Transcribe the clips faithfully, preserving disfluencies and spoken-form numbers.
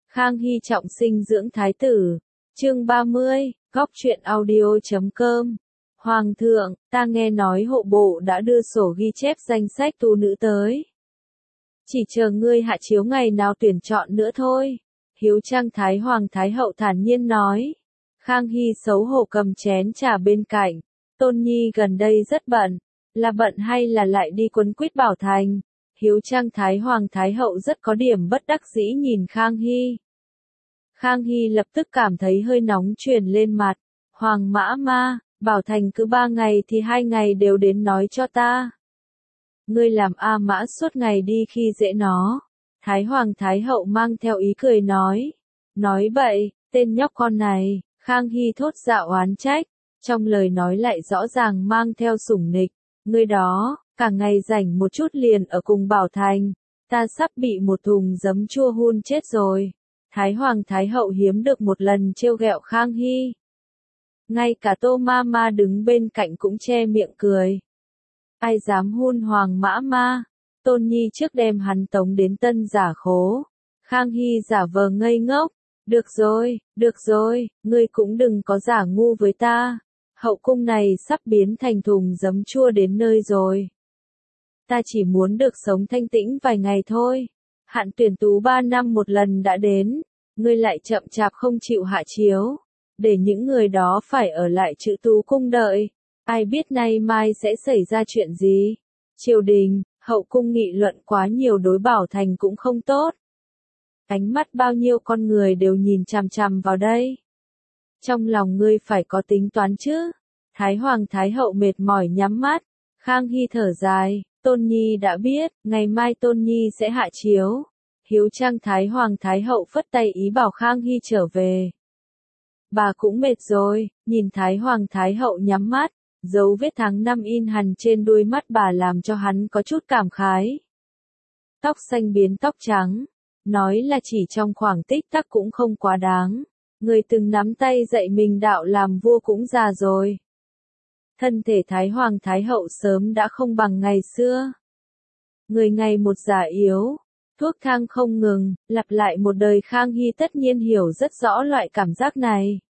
Khang Hy trọng sinh dưỡng thái tử. Chương ba mươi, góc truyện audio chấm com. Hoàng thượng, ta nghe nói hộ bộ đã đưa sổ ghi chép danh sách tu nữ tới. Chỉ chờ ngươi hạ chiếu ngày nào tuyển chọn nữa thôi. Hiếu Trang Thái Hoàng Thái Hậu thản nhiên nói. Khang Hy xấu hổ cầm chén trà bên cạnh. Tôn Nhi gần đây rất bận. Là bận hay là lại đi quấn quýt Bảo Thành? Hiếu Trang Thái Hoàng Thái Hậu rất có điểm bất đắc dĩ nhìn Khang Hy. Khang Hy lập tức cảm thấy hơi nóng truyền lên mặt. Hoàng mã ma, Bảo Thành cứ ba ngày thì hai ngày đều đến nói cho ta. Ngươi làm A mã suốt ngày đi khi dễ nó. Thái Hoàng Thái Hậu mang theo ý cười nói. Nói bậy, tên nhóc con này, Khang Hy thốt dạ oán trách. Trong lời nói lại rõ ràng mang theo sủng nịch. Ngươi đó, cả ngày rảnh một chút liền ở cùng Bảo Thành. Ta sắp bị một thùng giấm chua hun chết rồi. Thái Hoàng Thái Hậu hiếm được một lần trêu ghẹo Khang Hy. Ngay cả Tô Ma Ma đứng bên cạnh cũng che miệng cười. Ai dám hun Hoàng mã ma? Tôn Nhi trước đem hắn tống đến tân giả khố. Khang Hy giả vờ ngây ngốc. Được rồi, được rồi, ngươi cũng đừng có giả ngu với ta. Hậu cung này sắp biến thành thùng giấm chua đến nơi rồi. Ta chỉ muốn được sống thanh tĩnh vài ngày thôi. Hạn tuyển tú ba năm một lần đã đến. Ngươi lại chậm chạp không chịu hạ chiếu. Để những người đó phải ở lại chữ tú cung đợi. Ai biết nay mai sẽ xảy ra chuyện gì. Triều đình, hậu cung nghị luận quá nhiều đối Bảo Thành cũng không tốt. Ánh mắt bao nhiêu con người đều nhìn chằm chằm vào đây. Trong lòng ngươi phải có tính toán chứ. Thái Hoàng Thái Hậu mệt mỏi nhắm mắt. Khang Hy thở dài. Tôn Nhi đã biết, ngày mai Tôn Nhi sẽ hạ chiếu. Hiếu Trang Thái Hoàng Thái Hậu phất tay ý bảo Khang Hy trở về. Bà cũng mệt rồi, nhìn Thái Hoàng Thái Hậu nhắm mắt, dấu vết tháng năm in hằn trên đuôi mắt bà làm cho hắn có chút cảm khái. Tóc xanh biến tóc trắng, nói là chỉ trong khoảng tích tắc cũng không quá đáng. Người từng nắm tay dạy mình đạo làm vua cũng già rồi. Thân thể Thái Hoàng Thái Hậu sớm đã không bằng ngày xưa. Người ngày một già yếu, thuốc thang không ngừng, lặp lại một đời. Khang Hy tất nhiên hiểu rất rõ loại cảm giác này.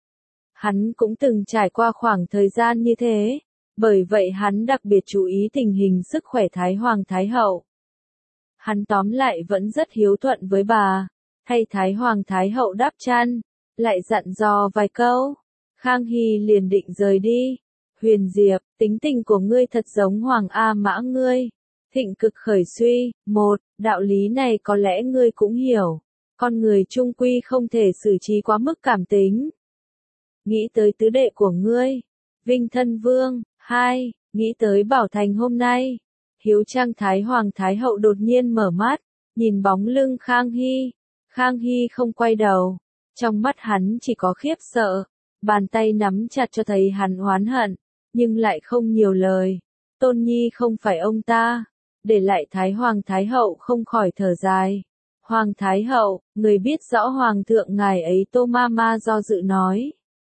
Hắn cũng từng trải qua khoảng thời gian như thế, bởi vậy hắn đặc biệt chú ý tình hình sức khỏe Thái Hoàng Thái Hậu. Hắn tóm lại vẫn rất hiếu thuận với bà, thay Thái Hoàng Thái Hậu đắp chăn, lại dặn dò vài câu. Khang Hy liền định rời đi. Huyền Diệp, tính tình của ngươi thật giống Hoàng A Mã ngươi. Thịnh cực khởi suy, một, đạo lý này có lẽ ngươi cũng hiểu. Con người trung quy không thể xử trí quá mức cảm tính. Nghĩ tới tứ đệ của ngươi, Vinh Thân Vương. Hai, nghĩ tới Bảo Thành hôm nay. Hiếu Trang Thái Hoàng Thái Hậu đột nhiên mở mắt, nhìn bóng lưng Khang Hy. Khang Hy không quay đầu, trong mắt hắn chỉ có khiếp sợ, bàn tay nắm chặt cho thấy hắn oán hận, nhưng lại không nhiều lời. Tôn Nhi không phải ông ta. Để lại Thái Hoàng Thái Hậu không khỏi thở dài. Hoàng Thái Hậu, người biết rõ Hoàng thượng ngài ấy. Tô Ma Ma do dự nói.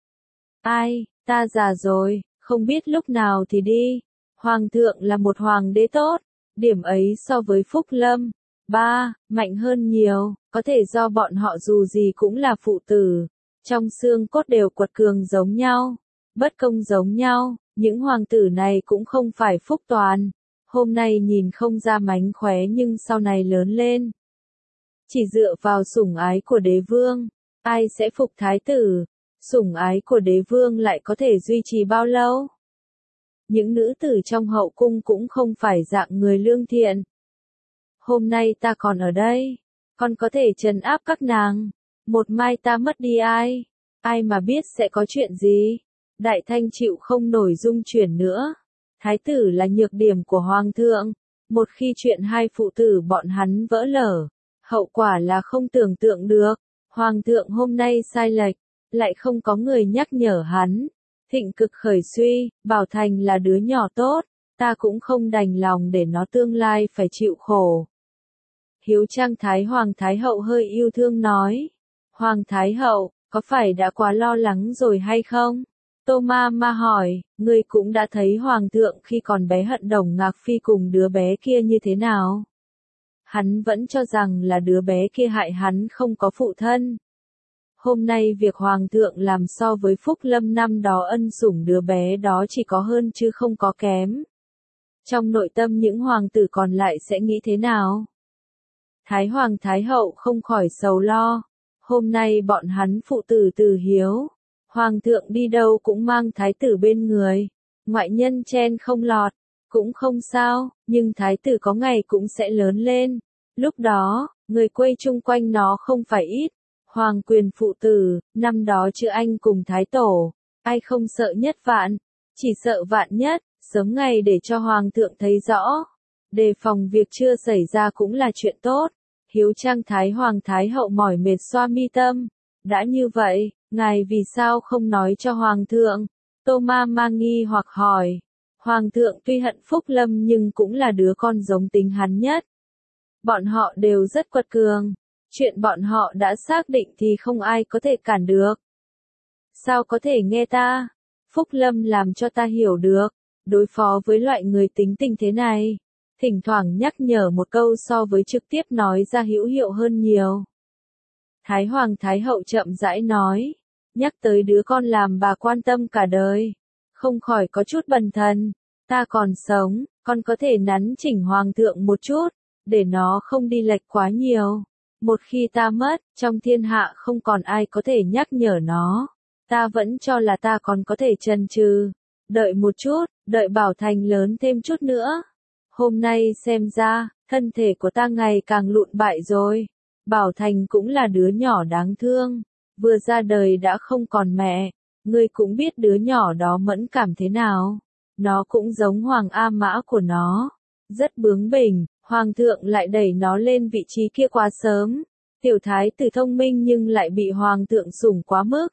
Ai, ta già rồi, không biết lúc nào thì đi. Hoàng thượng là một hoàng đế tốt, điểm ấy so với Phúc Lâm, ba, mạnh hơn nhiều, có thể do bọn họ dù gì cũng là phụ tử, trong xương cốt đều quật cường giống nhau, bất công giống nhau, những hoàng tử này cũng không phải phúc toàn. Hôm nay nhìn không ra mánh khóe nhưng sau này lớn lên. Chỉ dựa vào sủng ái của đế vương, ai sẽ phục thái tử? Sủng ái của đế vương lại có thể duy trì bao lâu? Những nữ tử trong hậu cung cũng không phải dạng người lương thiện. Hôm nay ta còn ở đây, còn có thể trấn áp các nàng. Một mai ta mất đi ai? Ai mà biết sẽ có chuyện gì? Đại Thanh chịu không nổi dung chuyển nữa. Thái tử là nhược điểm của Hoàng thượng. Một khi chuyện hai phụ tử bọn hắn vỡ lở, hậu quả là không tưởng tượng được. Hoàng thượng hôm nay sai lệch, lại không có người nhắc nhở hắn. Thịnh cực khởi suy, Bảo Thành là đứa nhỏ tốt, ta cũng không đành lòng để nó tương lai phải chịu khổ. Hiếu Trang Thái Hoàng Thái Hậu hơi yêu thương nói. Hoàng Thái Hậu, có phải đã quá lo lắng rồi hay không? Tô Ma Ma hỏi, ngươi cũng đã thấy Hoàng thượng khi còn bé hận Đồng Ngạc Phi cùng đứa bé kia như thế nào? Hắn vẫn cho rằng là đứa bé kia hại hắn không có phụ thân. Hôm nay việc hoàng thượng làm so với Phúc Lâm năm đó ân sủng đứa bé đó chỉ có hơn chứ không có kém. Trong nội tâm những hoàng tử còn lại sẽ nghĩ thế nào? Thái hoàng thái hậu không khỏi sầu lo. Hôm nay bọn hắn phụ tử từ hiếu. Hoàng thượng đi đâu cũng mang thái tử bên người. Ngoại nhân chen không lọt. Cũng không sao, nhưng thái tử có ngày cũng sẽ lớn lên. Lúc đó, người quây chung quanh nó không phải ít. Hoàng quyền phụ tử, năm đó chữ anh cùng thái tổ. Ai không sợ nhất vạn? Chỉ sợ vạn nhất, sớm ngày để cho hoàng thượng thấy rõ. Đề phòng việc chưa xảy ra cũng là chuyện tốt. Hiếu trang thái hoàng thái hậu mỏi mệt xoa mi tâm. Đã như vậy, ngài vì sao không nói cho hoàng thượng? Tô Ma Ma nghi hoặc hỏi. Hoàng thượng tuy hận Phúc Lâm nhưng cũng là đứa con giống tính hắn nhất. Bọn họ đều rất quật cường. Chuyện bọn họ đã xác định thì không ai có thể cản được. Sao có thể nghe ta? Phúc Lâm làm cho ta hiểu được. Đối phó với loại người tính tình thế này. Thỉnh thoảng nhắc nhở một câu so với trực tiếp nói ra hữu hiệu hơn nhiều. Thái Hoàng Thái Hậu chậm rãi nói. Nhắc tới đứa con làm bà quan tâm cả đời. Không khỏi có chút bần thần. Ta còn sống, con có thể nắn chỉnh hoàng thượng một chút. Để nó không đi lệch quá nhiều. Một khi ta mất, trong thiên hạ không còn ai có thể nhắc nhở nó. Ta vẫn cho là ta còn có thể chần chừ. Đợi một chút, đợi Bảo Thành lớn thêm chút nữa. Hôm nay xem ra, thân thể của ta ngày càng lụn bại rồi. Bảo Thành cũng là đứa nhỏ đáng thương. Vừa ra đời đã không còn mẹ. Ngươi cũng biết đứa nhỏ đó mẫn cảm thế nào. Nó cũng giống Hoàng A Mã của nó. Rất bướng bỉnh, Hoàng thượng lại đẩy nó lên vị trí kia quá sớm. Tiểu thái tử thông minh nhưng lại bị Hoàng thượng sủng quá mức.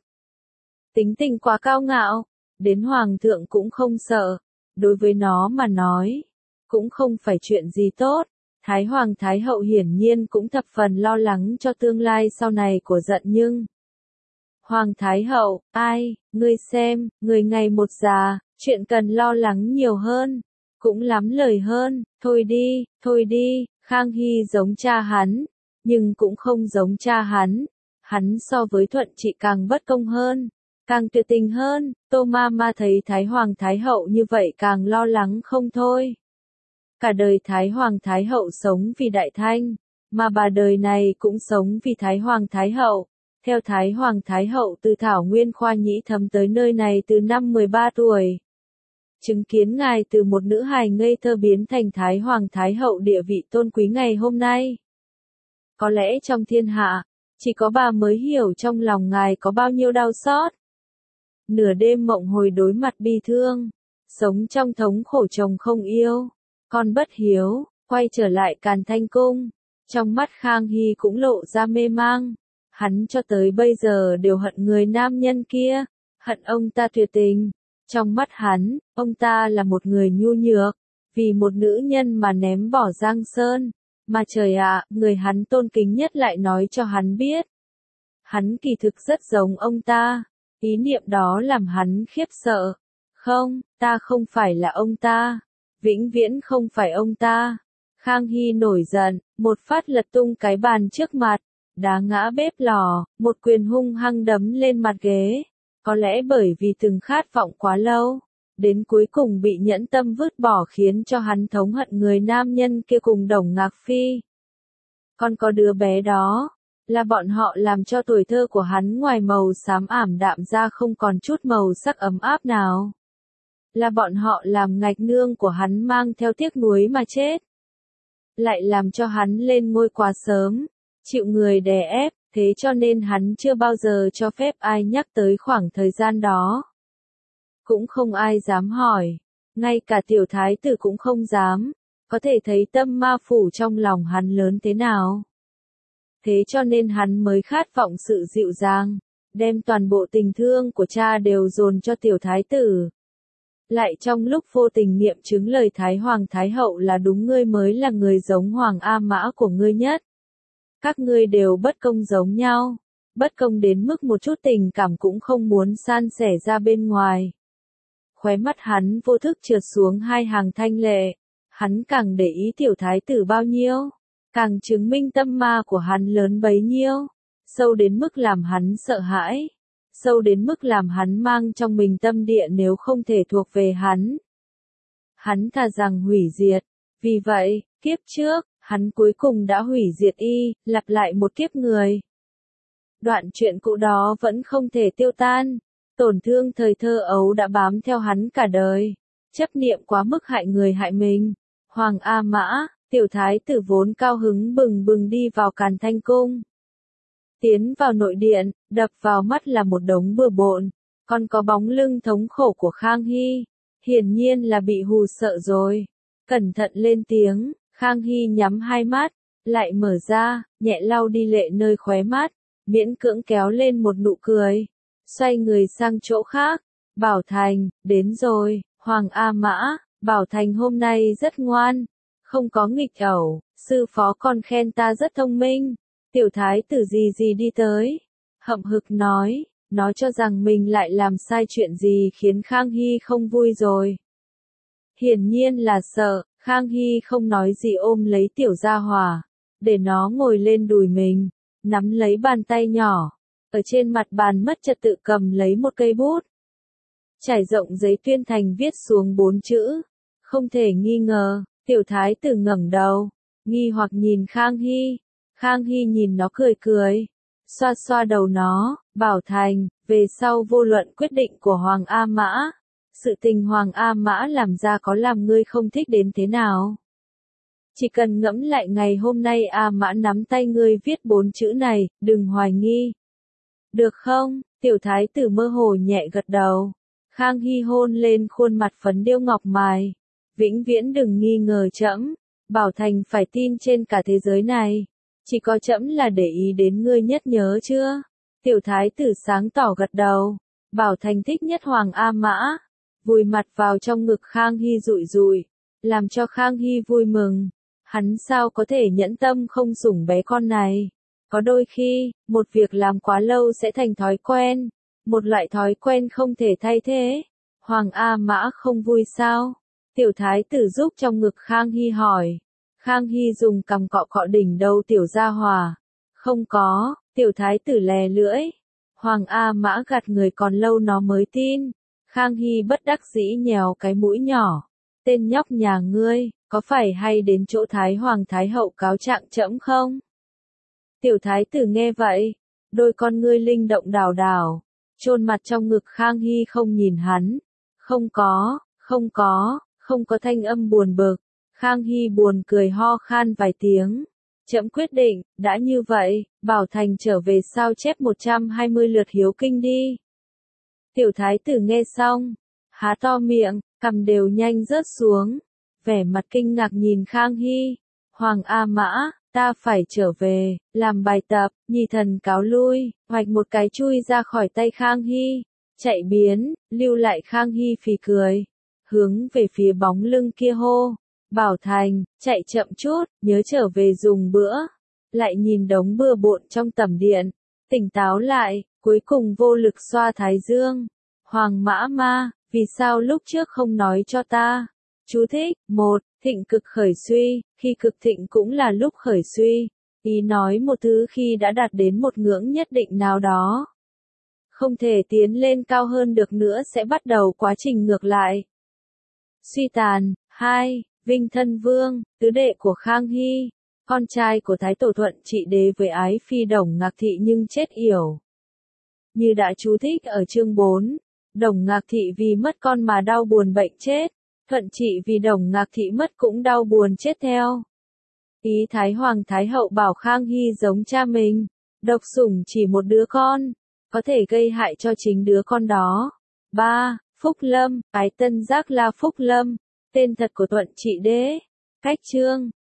Tính tình quá cao ngạo. Đến Hoàng thượng cũng không sợ. Đối với nó mà nói. Cũng không phải chuyện gì tốt. Thái Hoàng Thái Hậu hiển nhiên cũng thập phần lo lắng cho tương lai sau này của giận nhưng. Hoàng Thái Hậu, ai, ngươi xem, người ngày một già, chuyện cần lo lắng nhiều hơn. Cũng lắm lời hơn, thôi đi, thôi đi, Khang Hy giống cha hắn. Nhưng cũng không giống cha hắn. Hắn so với Thuận Trị càng bất công hơn. Càng tuyệt tình hơn, Tô Ma Ma thấy Thái Hoàng Thái Hậu như vậy càng lo lắng không thôi. Cả đời Thái Hoàng Thái Hậu sống vì Đại Thanh, mà bà đời này cũng sống vì Thái Hoàng Thái Hậu. Theo Thái Hoàng Thái Hậu từ Thảo Nguyên Khoa Nhĩ Thấm tới nơi này từ năm mười ba tuổi. Chứng kiến ngài từ một nữ hài ngây thơ biến thành Thái Hoàng Thái Hậu địa vị tôn quý ngày hôm nay. Có lẽ trong thiên hạ, chỉ có bà mới hiểu trong lòng ngài có bao nhiêu đau xót. Nửa đêm mộng hồi đối mặt bi thương, sống trong thống khổ chồng không yêu, con bất hiếu, quay trở lại Càn Thanh Cung. Trong mắt Khang Hy cũng lộ ra mê mang. Hắn cho tới bây giờ đều hận người nam nhân kia, hận ông ta tuyệt tình. Trong mắt hắn, ông ta là một người nhu nhược, vì một nữ nhân mà ném bỏ Giang Sơn. Mà trời ạ, người hắn tôn kính nhất lại nói cho hắn biết. Hắn kỳ thực rất giống ông ta. Ý niệm đó làm hắn khiếp sợ. Không, ta không phải là ông ta. Vĩnh viễn không phải ông ta. Khang Hy nổi giận, một phát lật tung cái bàn trước mặt. Đá ngã bếp lò, một quyền hung hăng đấm lên mặt ghế. Có lẽ bởi vì từng khát vọng quá lâu. Đến cuối cùng bị nhẫn tâm vứt bỏ khiến cho hắn thống hận người nam nhân kia cùng Đồng Ngạc Phi. Còn có đứa bé đó. Là bọn họ làm cho tuổi thơ của hắn ngoài màu xám ảm đạm ra không còn chút màu sắc ấm áp nào. Là bọn họ làm ngạch nương của hắn mang theo tiếc nuối mà chết. Lại làm cho hắn lên ngôi quá sớm, chịu người đè ép, thế cho nên hắn chưa bao giờ cho phép ai nhắc tới khoảng thời gian đó. Cũng không ai dám hỏi, ngay cả tiểu thái tử cũng không dám, có thể thấy tâm ma phủ trong lòng hắn lớn thế nào. Thế cho nên hắn mới khát vọng sự dịu dàng, đem toàn bộ tình thương của cha đều dồn cho tiểu thái tử. Lại trong lúc vô tình nghiệm chứng lời Thái Hoàng Thái Hậu là đúng, ngươi mới là người giống Hoàng A Mã của ngươi nhất. Các ngươi đều bất công giống nhau, bất công đến mức một chút tình cảm cũng không muốn san sẻ ra bên ngoài. Khóe mắt hắn vô thức trượt xuống hai hàng thanh lệ, hắn càng để ý tiểu thái tử bao nhiêu. càng chứng minh tâm ma của hắn lớn bấy nhiêu, sâu đến mức làm hắn sợ hãi, sâu đến mức làm hắn mang trong mình tâm địa nếu không thể thuộc về hắn. Hắn thà rằng hủy diệt, vì vậy, kiếp trước, hắn cuối cùng đã hủy diệt y, lặp lại một kiếp người. Đoạn chuyện cũ đó vẫn không thể tiêu tan, tổn thương thời thơ ấu đã bám theo hắn cả đời, chấp niệm quá mức hại người hại mình. Hoàng A Mã, tiểu thái tử vốn cao hứng bừng bừng đi vào Càn Thanh Cung. Tiến vào nội điện, đập vào mắt là một đống bừa bộn, còn có bóng lưng thống khổ của Khang Hy, hiển nhiên là bị hù sợ rồi. Cẩn thận lên tiếng, Khang Hy nhắm hai mắt, lại mở ra, nhẹ lau đi lệ nơi khóe mắt, miễn cưỡng kéo lên một nụ cười, xoay người sang chỗ khác. Bảo Thành, đến rồi, Hoàng A Mã, Bảo Thành hôm nay rất ngoan, không có nghịch ẩu, sư phó còn khen ta rất thông minh. Tiểu thái tử gì gì đi tới, hậm hực nói, nói cho rằng mình lại làm sai chuyện gì khiến Khang Hy không vui rồi. Hiển nhiên là sợ, Khang Hy không nói gì ôm lấy tiểu gia hỏa, để nó ngồi lên đùi mình, nắm lấy bàn tay nhỏ, ở trên mặt bàn mất trật tự cầm lấy một cây bút. Trải rộng giấy tuyên thành viết xuống bốn chữ, không thể nghi ngờ. Tiểu thái tử ngẩng đầu, nghi hoặc nhìn Khang Hy. Khang Hy nhìn nó cười cười, xoa xoa đầu nó, Bảo Thành, về sau vô luận quyết định của Hoàng A Mã, sự tình Hoàng A Mã làm ra có làm ngươi không thích đến thế nào. Chỉ cần ngẫm lại ngày hôm nay A Mã nắm tay ngươi viết bốn chữ này, đừng hoài nghi. Được không? Tiểu thái tử mơ hồ nhẹ gật đầu. Khang Hy hôn lên khuôn mặt phấn điêu ngọc mài. Vĩnh viễn đừng nghi ngờ trẫm, Bảo Thành phải tin trên cả thế giới này. Chỉ có trẫm là để ý đến ngươi nhất, nhớ chưa? Tiểu thái tử sáng tỏ gật đầu. Bảo Thành thích nhất Hoàng A Mã, vùi mặt vào trong ngực Khang Hy rụi rụi, làm cho Khang Hy vui mừng. Hắn sao có thể nhẫn tâm không sủng bé con này? Có đôi khi, một việc làm quá lâu sẽ thành thói quen, một loại thói quen không thể thay thế. Hoàng A Mã không vui sao? Tiểu thái tử giúp trong ngực Khang Hy hỏi. Khang Hy dùng cằm cọ cọ đỉnh đầu tiểu gia hòa. Không có, tiểu thái tử lè lưỡi. Hoàng A Mã gạt người còn lâu nó mới tin. Khang Hy bất đắc dĩ nhèo cái mũi nhỏ. Tên nhóc nhà ngươi, có phải hay đến chỗ Thái Hoàng Thái Hậu cáo trạng trẫm không? Tiểu thái tử nghe vậy, đôi con ngươi linh động đảo đảo, chôn mặt trong ngực Khang Hy không nhìn hắn. Không có, không có, không có thanh âm buồn bực. Khang Hy buồn cười ho khan vài tiếng. Trẫm quyết định, đã như vậy, Bảo Thành trở về sao chép một trăm hai mươi lượt hiếu kinh đi. Tiểu thái tử nghe xong, há to miệng, cằm đều nhanh rớt xuống, vẻ mặt kinh ngạc nhìn Khang Hy. Hoàng A Mã, ta phải trở về, làm bài tập, nhì thần cáo lui, hoạch một cái chui ra khỏi tay Khang Hy, chạy biến, lưu lại Khang Hy phì cười, hướng về phía bóng lưng kia hô. Bảo Thành, chạy chậm chút, nhớ trở về dùng bữa. Lại nhìn đống bừa bộn trong tẩm điện, tỉnh táo lại, cuối cùng vô lực xoa thái dương. Hoàng Mã Ma, vì sao lúc trước không nói cho ta? Chú thích, một, thịnh cực khởi suy, khi cực thịnh cũng là lúc khởi suy. Ý nói một thứ khi đã đạt đến một ngưỡng nhất định nào đó, không thể tiến lên cao hơn được nữa sẽ bắt đầu quá trình ngược lại. Suy tàn. Hai. Vinh Thân Vương, tứ đệ của Khang Hy, con trai của Thái Tổ Thuận Trị Đế với ái phi Đồng Ngạc Thị nhưng chết yểu. Như đã chú thích ở chương bốn, Đồng Ngạc Thị vì mất con mà đau buồn bệnh chết, Thuận Trị vì Đồng Ngạc Thị mất cũng đau buồn chết theo. Ý Thái Hoàng Thái Hậu bảo Khang Hy giống cha mình, độc sủng chỉ một đứa con, có thể gây hại cho chính đứa con đó. Ba. Phúc Lâm, ái tân giác La Phúc Lâm, tên thật của Thuận Trị Đế. Cách chương